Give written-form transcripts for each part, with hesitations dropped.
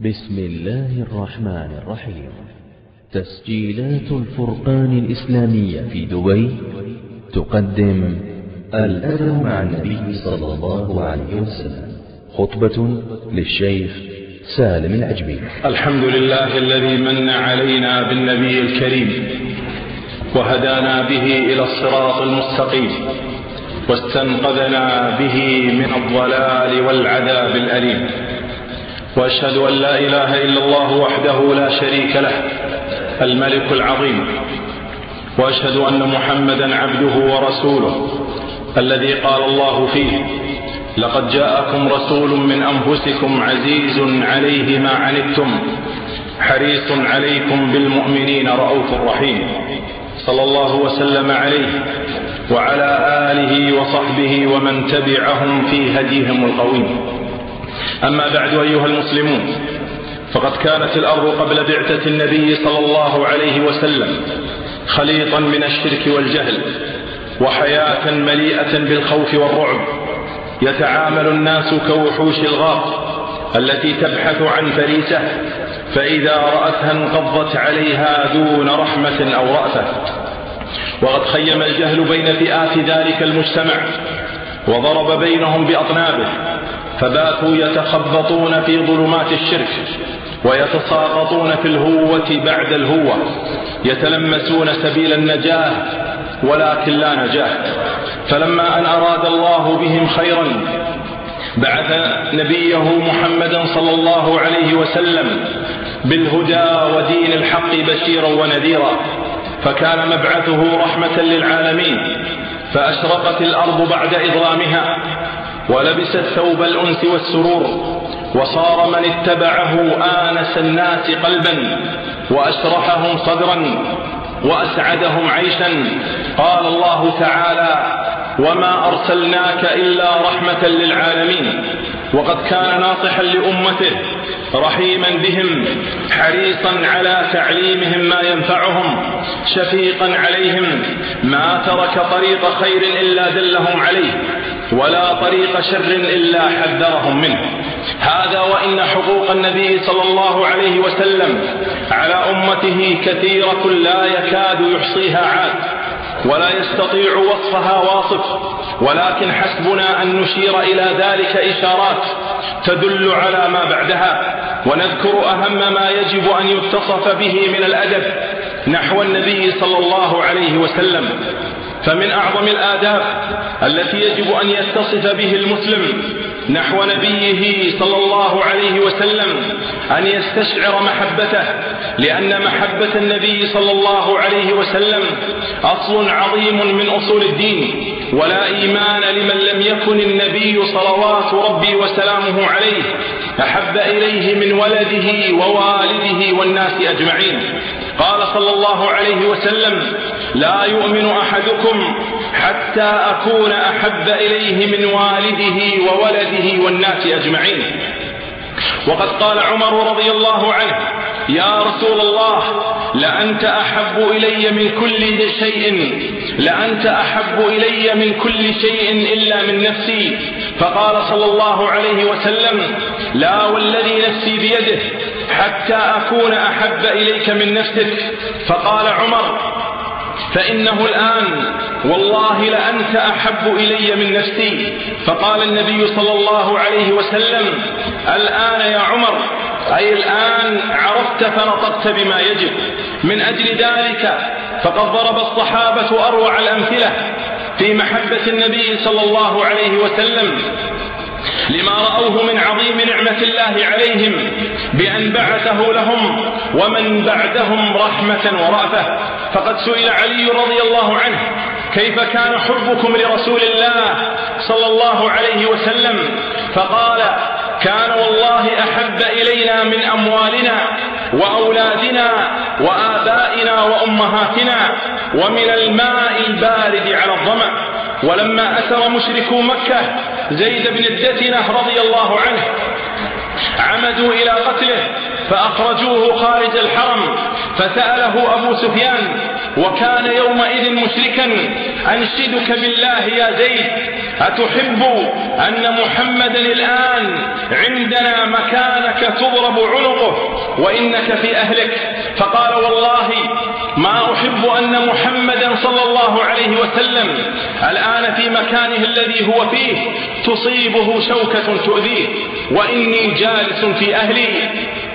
بسم الله الرحمن الرحيم. تسجيلات الفرقان الإسلامية في دبي تقدم الأدب مع النبي صلى الله عليه وسلم، خطبة للشيخ سالم العجمي. الحمد لله الذي من علينا بالنبي الكريم وهدانا به إلى الصراط المستقيم واستنقذنا به من الضلال والعذاب الأليم، وأشهد أن لا إله إلا الله وحده لا شريك له الملك العظيم، وأشهد أن محمدا عبده ورسوله الذي قال الله فيه: لقد جاءكم رسول من أنفسكم عزيز عليه ما عنتم حريص عليكم بالمؤمنين رؤوف رحيم، صلى الله وسلم عليه وعلى آله وصحبه ومن تبعهم في هديهم القويم. أما بعد أيها المسلمون، فقد كانت الأرض قبل بعثة النبي صلى الله عليه وسلم خليطا من الشرك والجهل، وحياة مليئة بالخوف والرعب، يتعامل الناس كوحوش الغاب التي تبحث عن فريسة، فإذا رأتها انقضت عليها دون رحمة أو رأفة. وقد خيم الجهل بين فئات ذلك المجتمع وضرب بينهم بأطنابه، فباتوا يتخبطون في ظلمات الشرك ويتساقطون في الهوة بعد الهوة، يتلمسون سبيل النجاة ولكن لا نجاة. فلما أن أراد الله بهم خيرا بعث نبيه محمدا صلى الله عليه وسلم بالهدى ودين الحق بشيرا ونذيرا، فكان مبعثه رحمة للعالمين، فأشرقت الأرض بعد إظلامها ولبست ثوب الأنس والسرور، وصار من اتبعه آنس الناس قلبا وأشرحهم صدرا وأسعدهم عيشا. قال الله تعالى: وما أرسلناك إلا رحمة للعالمين. وقد كان ناصحا لأمته رحيما بهم، حريصا على تعليمهم ما ينفعهم، شفيقا عليهم، ما ترك طريق خير إلا دلهم عليه، ولا طريق شر إلا حذرهم منه. هذا وإن حقوق النبي صلى الله عليه وسلم على أمته كثيرة لا يكاد يحصيها عاد ولا يستطيع وصفها واصف، ولكن حسبنا أن نشير إلى ذلك إشارات تدل على ما بعدها، ونذكر أهم ما يجب أن يتصف به من الأدب نحو النبي صلى الله عليه وسلم. فمن أعظم الآداب التي يجب أن يتصف به المسلم نحو نبيه صلى الله عليه وسلم أن يستشعر محبته، لأن محبة النبي صلى الله عليه وسلم أصل عظيم من أصول الدين، ولا إيمان لمن لم يكن النبي صلوات ربي وسلامه عليه أحب إليه من ولده ووالده والناس أجمعين. قال صلى الله عليه وسلم: لا يؤمن أحدكم حتى أكون أحب إليه من والده وولده والناس أجمعين. وقد قال عمر رضي الله عنه: يا رسول الله، لأنت أحب إلي من كل شيء، لأنت أحب إلي من كل شيء إلا من نفسي. فقال صلى الله عليه وسلم: لا والذي نفسي بيده حتى أكون أحب إليك من نفسك. فقال عمر: فإنه الآن والله لأنت أحب إلي من نفسي. فقال النبي صلى الله عليه وسلم: الآن يا عمر، أي الآن عرفت فنطقت بما يجب. من أجل ذلك فقد ضرب الصحابة أروع الأمثلة في محبة النبي صلى الله عليه وسلم لما رأوه من عظيم نعمة الله عليهم بأن بعثه لهم ومن بعدهم رحمة ورأفة. فقد سئل علي رضي الله عنه: كيف كان حبكم لرسول الله صلى الله عليه وسلم؟ فقال: كان والله أحب إلينا من أموالنا وأولادنا وآبائنا وأمهاتنا ومن الماء البارد على الظمأ. ولما أسر مشركو مكة زيد بن الدثنة رضي الله عنه عمدوا إلى قتله، فأخرجوه خارج الحرم، فسأله أبو سفيان وكان يومئذ مشركا: أنشدك بالله يا زيد، أتحب أن محمدا الآن عندنا مكانك تضرب عنقه وإنك في أهلك؟ فقال: والله ما أحب أن محمدا صلى الله عليه وسلم الآن في مكانه الذي هو فيه تصيبه شوكة تؤذيه وإني جالس في أهلي.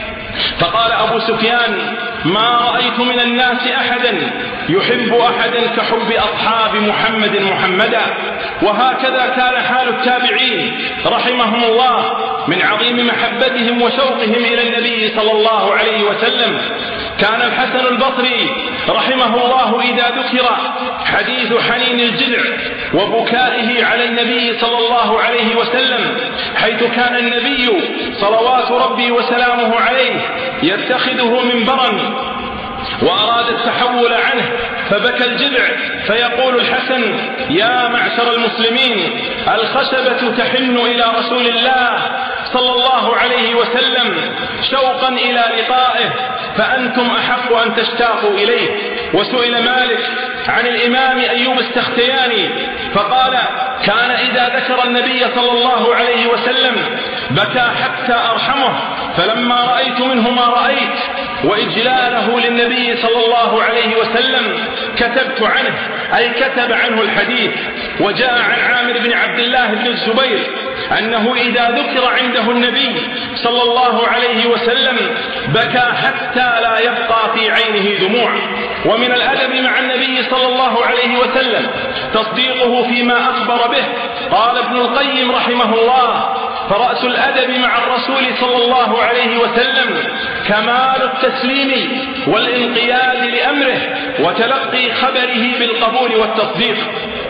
فقال أبو سفيان: ما رأيت من الناس أحدا يحب أحدا كحب أصحاب محمد محمدا. وهكذا كان حال التابعين رحمهم الله من عظيم محبتهم وشوقهم إلى النبي صلى الله عليه وسلم. كان الحسن البصري رحمه الله إذا ذكر حديث حنين الجذع وبكائه على النبي صلى الله عليه وسلم، حيث كان النبي صلوات ربي وسلامه عليه يتخذه منبرا وأراد التحول عنه فبكى الجذع، فيقول الحسن: يا معشر المسلمين، الخشبة تحن إلى رسول الله صلى الله عليه وسلم شوقا إلى لقائه، فأنتم أحق أن تشتاقوا إليه. وسئل مالك عن الإمام أيوب السختياني فقال: كان إذا ذكر النبي صلى الله عليه وسلم بكى حتى أرحمه، فلما رأيت منه ما رأيت وإجلاله للنبي صلى الله عليه وسلم كتبت عنه، أي كتب عنه الحديث. وجاء عن عامر بن عبد الله بن الزبير أنه إذا ذكر عنده النبي صلى الله عليه وسلم بكى حتى لا يبقى في عينه دموع. ومن الأدب مع النبي صلى الله عليه وسلم تصديقه فيما أخبر به. قال ابن القيم رحمه الله: فرأس الأدب مع الرسول صلى الله عليه وسلم كمال التسليم والانقياد لأمره وتلقي خبره بالقبول والتصديق.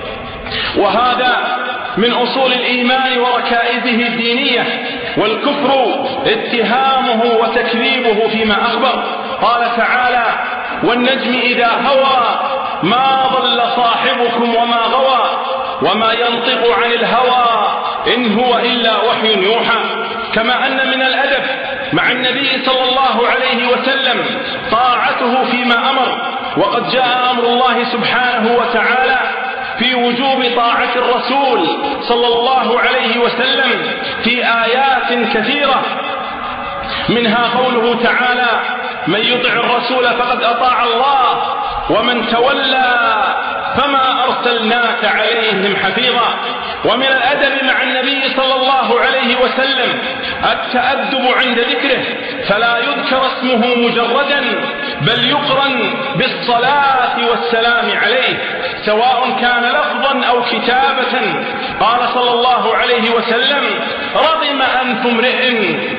وهذا من أصول الإيمان وركائزه الدينية. والكفر اتهامه وتكذيبه فيما أخبر. قال تعالى: والنجم إذا هوى ما ضل صاحبكم وما غوى وما ينطق عن الهوى إن هو إلا وحي يوحى. كما أن من الأدب مع النبي صلى الله عليه وسلم طاعته فيما أمر، وقد جاء أمر الله سبحانه وتعالى في وجوب طاعة الرسول صلى الله عليه وسلم في آيات كثيرة، منها قوله تعالى: من يطع الرسول فقد أطاع الله ومن تولى فما أرسلناك عليهم حفيظا. ومن الأدب مع النبي صلى الله عليه وسلم التأدب عند ذكره، فلا يذكر اسمه مجردا بل يقرن بالصلاة والسلام عليه سواء كان لفظا أو كتابة. قال صلى الله عليه وسلم: رغم أنف امرئ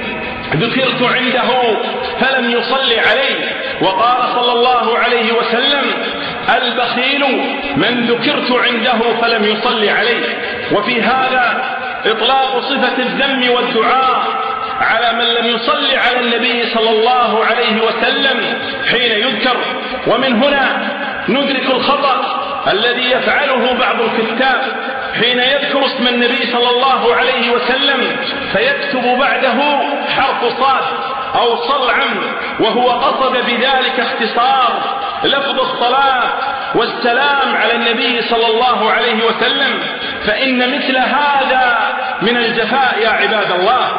ذكرت عنده فلم يصلي عليه. وقال صلى الله عليه وسلم: البخيل من ذكرت عنده فلم يصلي عليه. وفي هذا إطلاق صفة الذم والدعاء على من لم يصلي على النبي صلى الله عليه وسلم حين يذكر. ومن هنا ندرك الخطأ الذي يفعله بعض الكتاب حين يذكر اسم النبي صلى الله عليه وسلم فيكتب بعده حرف صاد أو صلعم، وهو قصد بذلك اختصار لفظ الصلاة والسلام على النبي صلى الله عليه وسلم، فإن مثل هذا من الجفاء يا عباد الله.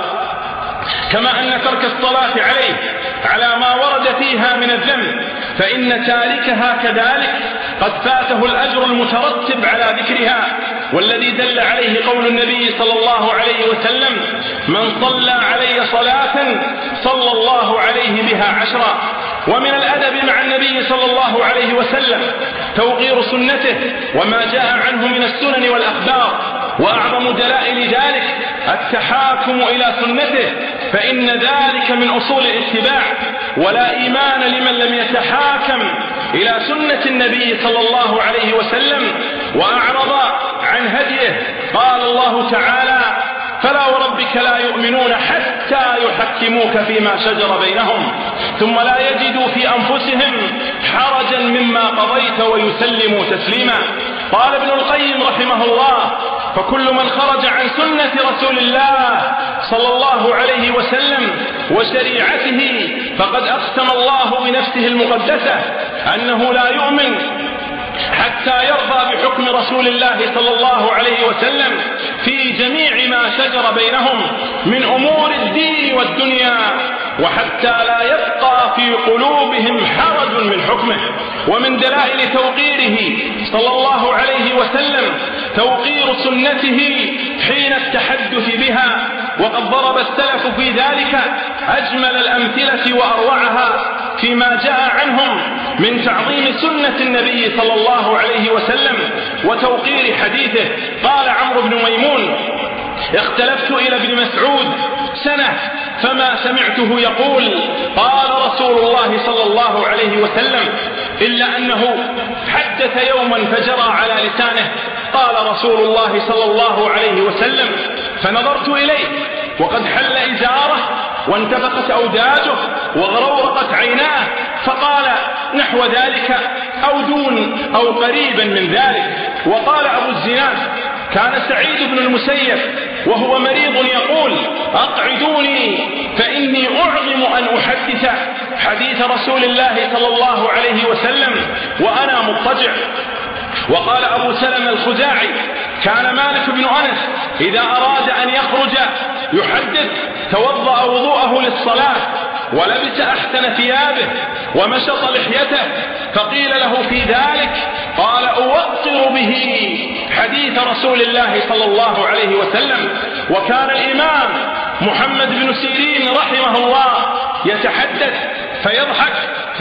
كما أن ترك الصلاة عليه على ما ورد فيها من الذنب، فإن تاركها كذلك قد فاته الأجر المترتب على ذكرها، والذي دل عليه قول النبي صلى الله عليه وسلم: من صلى علي صلاة صلى الله عليه بها 10. ومن الأدب مع النبي صلى الله عليه وسلم توقير سنته وما جاء عنه من السنن والأخبار، وأعظم دلائل ذلك التحاكم إلى سنته، فإن ذلك من أصول الاتباع، ولا إيمان لمن لم يتحاكم إلى سنة النبي صلى الله عليه وسلم وأعرض عن هديه. قال الله تعالى: فلا وربك لا يؤمنون حتى يحكموك فيما شجر بينهم ثم لا يجدوا في أنفسهم حرجا مما قضيت ويسلموا تسليما. قال ابن القيم رحمه الله: فكل من خرج عن سنة رسول الله صلى الله عليه وسلم وشريعته فقد أقسم الله بنفسه المقدسة أنه لا يؤمن حتى يرضى بحكم رسول الله صلى الله عليه وسلم في جميع ما شجر بينهم من أمور الدين والدنيا، وحتى لا يبقى في قلوبهم حرج من حكمه. ومن دلائل توقيره صلى الله عليه وسلم توقير سنته حين التحدث بها، وقد ضرب السلف في ذلك أجمل الأمثلة وأروعها فيما جاء عنهم من تعظيم سنة النبي صلى الله عليه وسلم وتوقير حديثه. قال عمرو بن ميمون: اختلفت إلى ابن مسعود سنة فما سمعته يقول قال رسول الله صلى الله عليه وسلم، إلا أنه حدث يوما فجرى على لسانه قال رسول الله صلى الله عليه وسلم، فنظرت إليه وقد حل إزاره وانتفخت أوداجه وغرورقت عيناه، فقال نحو ذلك أو دون أو قريبا من ذلك. وقال أبو الزناد: كان سعيد بن المسيب وهو مريض يقول: أقعدوني فإني أعظم أن أحدث حديث رسول الله صلى الله عليه وسلم وأنا مضطجع. وقال أبو سلمة الخزاعي: كان مالك بن أنس إذا أراد أن يخرج يحدث توضأ وضوءه للصلاة ولبس أحسن ثيابه ومشط لحيته، فقيل له في ذلك قال: أوقر به حديث رسول الله صلى الله عليه وسلم. وكان الإمام محمد بن سيرين رحمه الله يتحدث فيضحك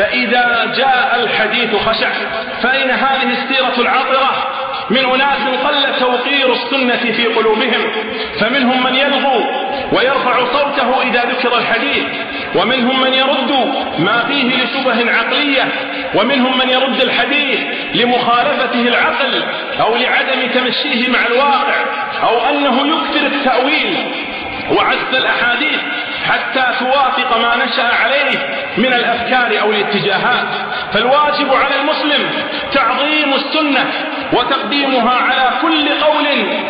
فإذا جاء الحديث خشع. فأين هذه السيرة العطرة من أناس قل توقير السنة في قلوبهم؟ فمنهم من يلغو ويرفع صوته إذا ذكر الحديث، ومنهم من يرد ما فيه لشبه عقلية، ومنهم من يرد الحديث لمخالفته العقل أو لعدم تمشيه مع الواقع، أو أنه يكثر التأويل وعزف الأحاديث حتى توافق ما نشأ عليه من الأفكار أو الاتجاهات. فالواجب على المسلم تعظيم السنة وتقديمها على كل قول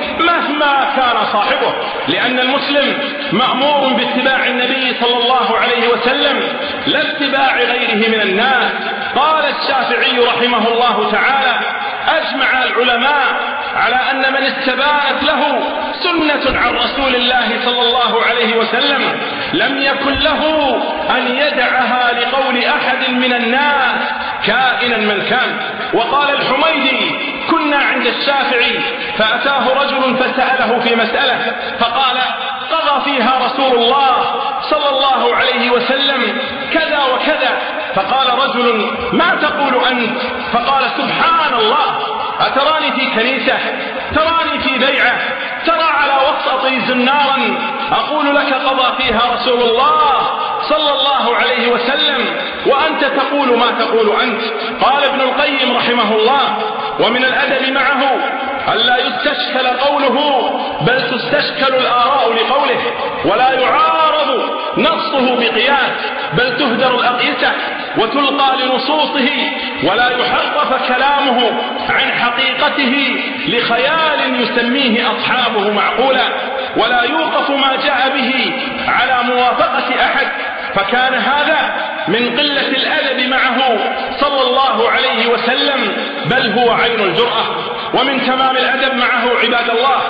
مهما كان صاحبه، لأن المسلم مأمور باتباع النبي صلى الله عليه وسلم لا اتباع غيره من الناس. قال الشافعي رحمه الله تعالى: أجمع العلماء على أن من استبانت له سنة عن رسول الله صلى الله عليه وسلم لم يكن له أن يدعها لقول أحد من الناس كائنا من كان. وقال الحميدي: كنا عند الشافعي فأتاه رجل فسأله في مسألة فقال: قضى فيها رسول الله صلى الله عليه وسلم كذا وكذا. فقال رجل: ما تقول أنت؟ فقال: سبحان الله، أتراني في كنيسة؟ تراني في بيعة؟ ترى على وسطي زنارا أقول لك قضى فيها رسول الله صلى الله عليه وسلم وأنت تقول ما تقول أنت. قال ابن القيم رحمه الله: ومن الأدب معه ألا يستشكل قوله بل تستشكل الآراء لقوله، ولا يعارض نصه بقياس بل تهدر الأقيسة وتلقى لنصوصه، ولا يحرف كلامه عن حقيقته لخيال يسميه أصحابه معقولا، ولا يوقف ما جاء به على موافقة أحد. فكان هذا من قلة الأدب معه صلى الله عليه وسلم، بل هو عين الجرأة. ومن تمام الأدب معه عباد الله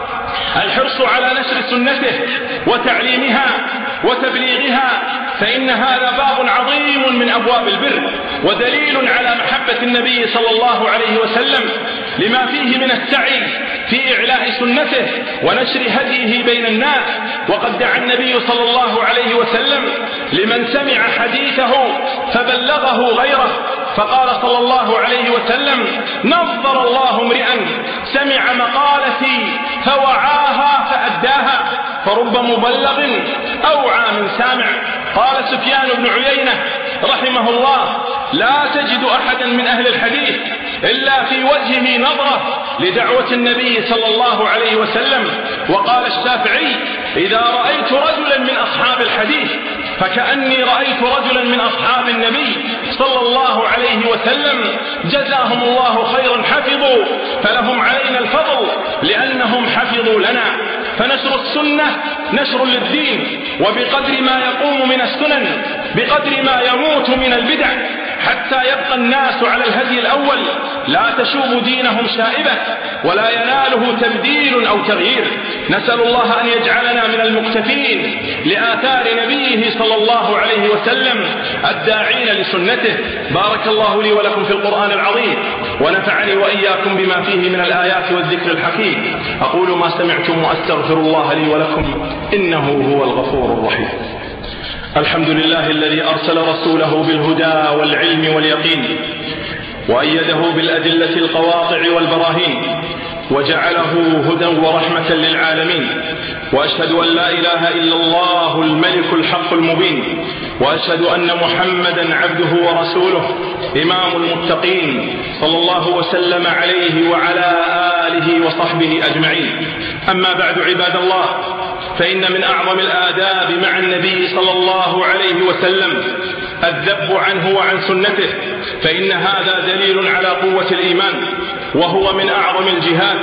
الحرص على نشر سنته وتعليمها وتبليغها، فإن هذا باب عظيم من أبواب البر ودليل على محبة النبي صلى الله عليه وسلم لما فيه من السعي في إعلاء سنته ونشر هديه بين الناس. وقد دعا النبي صلى الله عليه وسلم لمن سمع حديثه فبلغه غيره، فقال صلى الله عليه وسلم: نظر الله امرئا سمع مقالتي فوعاها فأداها، فرب مبلغ أوعى من سامع. قال سفيان بن عيينة رحمه الله: لا تجد أحدا من أهل الحديث إلا في وجهه نظرة لدعوة النبي صلى الله عليه وسلم. وقال الشافعي: إذا رأيت رجلا من أصحاب الحديث فكأني رأيت رجلا من أصحاب النبي صلى الله عليه وسلم جزاهم الله خيرا حفظوا، فلهم علينا الفضل لأنهم حفظوا لنا. فنشر السنة نشر للدين، وبقدر ما يقوم من السنن بقدر ما يموت من البدع. حتى يبقى الناس على الهدي الأول لا تشوب دينهم شائبة ولا يناله تبديل أو تغيير. نسأل الله أن يجعلنا من المقتفين لآثار نبيه صلى الله عليه وسلم الداعين لسنته. بارك الله لي ولكم في القرآن العظيم ونفعني وإياكم بما فيه من الآيات والذكر الحكيم. أقول ما سمعتم وأستغفر الله لي ولكم إنه هو الغفور الرحيم. الحمد لله الذي أرسل رسوله بالهدى والعلم واليقين وأيده بالأدلة القواطع والبراهين وجعله هدى ورحمة للعالمين. وأشهد أن لا إله إلا الله الملك الحق المبين وأشهد أن محمدا عبده ورسوله إمام المتقين صلى الله وسلم عليه وعلى آله وصحبه أجمعين. أما بعد عباد الله، فإن من أعظم الآداب مع النبي صلى الله عليه وسلم الذب عنه وعن سنته، فإن هذا دليل على قوة الإيمان وهو من أعظم الجهاد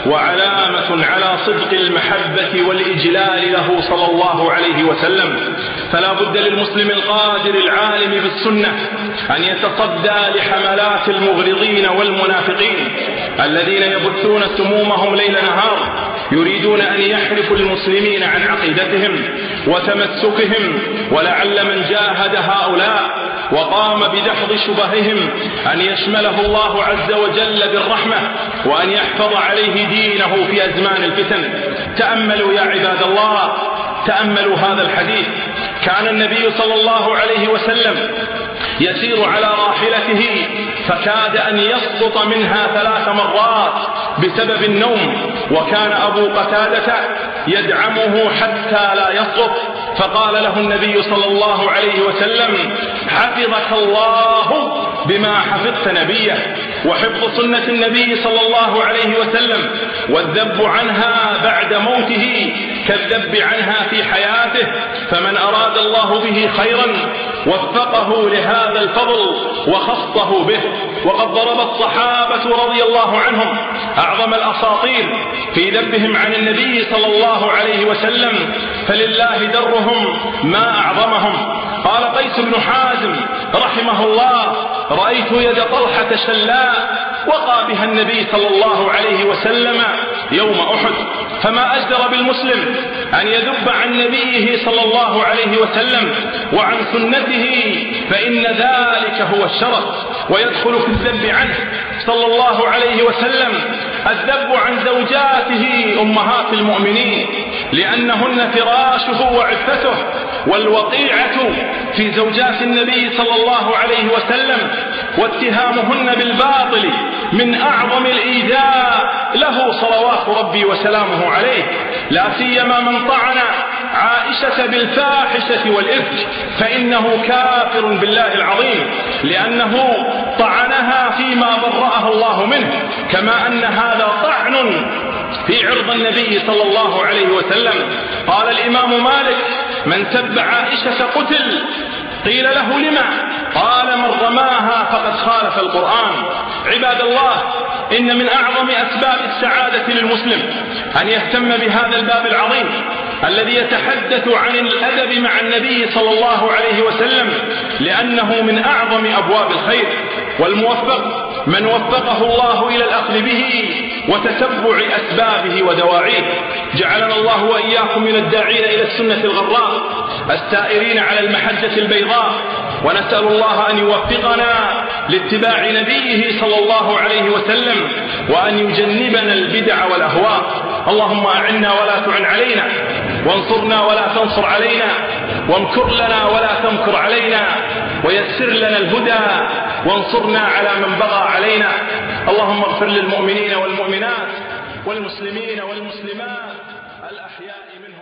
وعلامة على صدق المحبة والإجلال له صلى الله عليه وسلم. فلا بد للمسلم القادر العالم بالسنة أن يتصدى لحملات المغرضين والمنافقين الذين يبثون سمومهم ليل نهار يريدون أن يحرفوا المسلمين عن عقيدتهم وتمسكهم. ولعل من جاهد هؤلاء وقام بدحض شبههم أن يشمله الله عز وجل بالرحمة وأن يحفظ عليه دينه في أزمان الفتن. تأملوا يا عباد الله، تأملوا هذا الحديث. كان النبي صلى الله عليه وسلم يسير على راحلته فكاد أن يسقط منها 3 مرات بسبب النوم، وكان أبو قتادة يدعمه حتى لا يسقط، فقال له النبي صلى الله عليه وسلم: حفظك الله بما حفظت نبيه. وحفظ سنة النبي صلى الله عليه وسلم والذب عنها بعد موته كالذب عنها في حياته. فمن أراد الله به خيرا وفقه لهذا الفضل وخصه به. وقد ضرب الصحابة رضي الله عنهم أعظم الأساطير في ذبهم عن النبي صلى الله عليه وسلم، فلله درهم ما أعظمهم. قال قيس بن حازم رحمه الله: رأيت يد طلحة شلاء وقى بها النبي صلى الله عليه وسلم يوم أحد. فما أجدر بالمسلم أن يذب عن نبيه صلى الله عليه وسلم وعن سنته، فإن ذلك هو الشرف. ويدخل في الذب عنه صلى الله عليه وسلم الذب عن زوجاته أمهات المؤمنين، لأنهن فراشه وعفته. والوقيعة في زوجات النبي صلى الله عليه وسلم واتهامهن بالباطل من أعظم الإيذاء له صلوات ربي وسلامه عليه، لا سيما من طعن عائشة بالفاحشة والإفك، فإنه كافر بالله العظيم، لأنه طعنها فيما برأه الله منه، كما أن هذا طعن في عرض النبي صلى الله عليه وسلم. قال الإمام مالك: من سب عائشة قتل. قيل له: لما؟ قال: من رماها فقد خالف القرآن. عباد الله، إن من أعظم أسباب السعادة للمسلم أن يهتم بهذا الباب العظيم الذي يتحدث عن الأدب مع النبي صلى الله عليه وسلم، لأنه من أعظم أبواب الخير. والموفق من وفقه الله إلى الأخذ به وتتبع أسبابه ودواعيه. جعلنا الله وإياكم من الداعين إلى السنة الغراء السائرين على المحجة البيضاء، ونسأل الله أن يوفقنا لاتباع نبيه صلى الله عليه وسلم وأن يجنبنا البدع والأهواء. اللهم أعنا ولا تعن علينا، وانصرنا ولا تنصر علينا، وامكر لنا ولا تمكر علينا، ويسر لنا الهدى وانصرنا على من بغى علينا. اللهم اغفر للمؤمنين والمؤمنات والمسلمين والمسلمات الأحياء منهم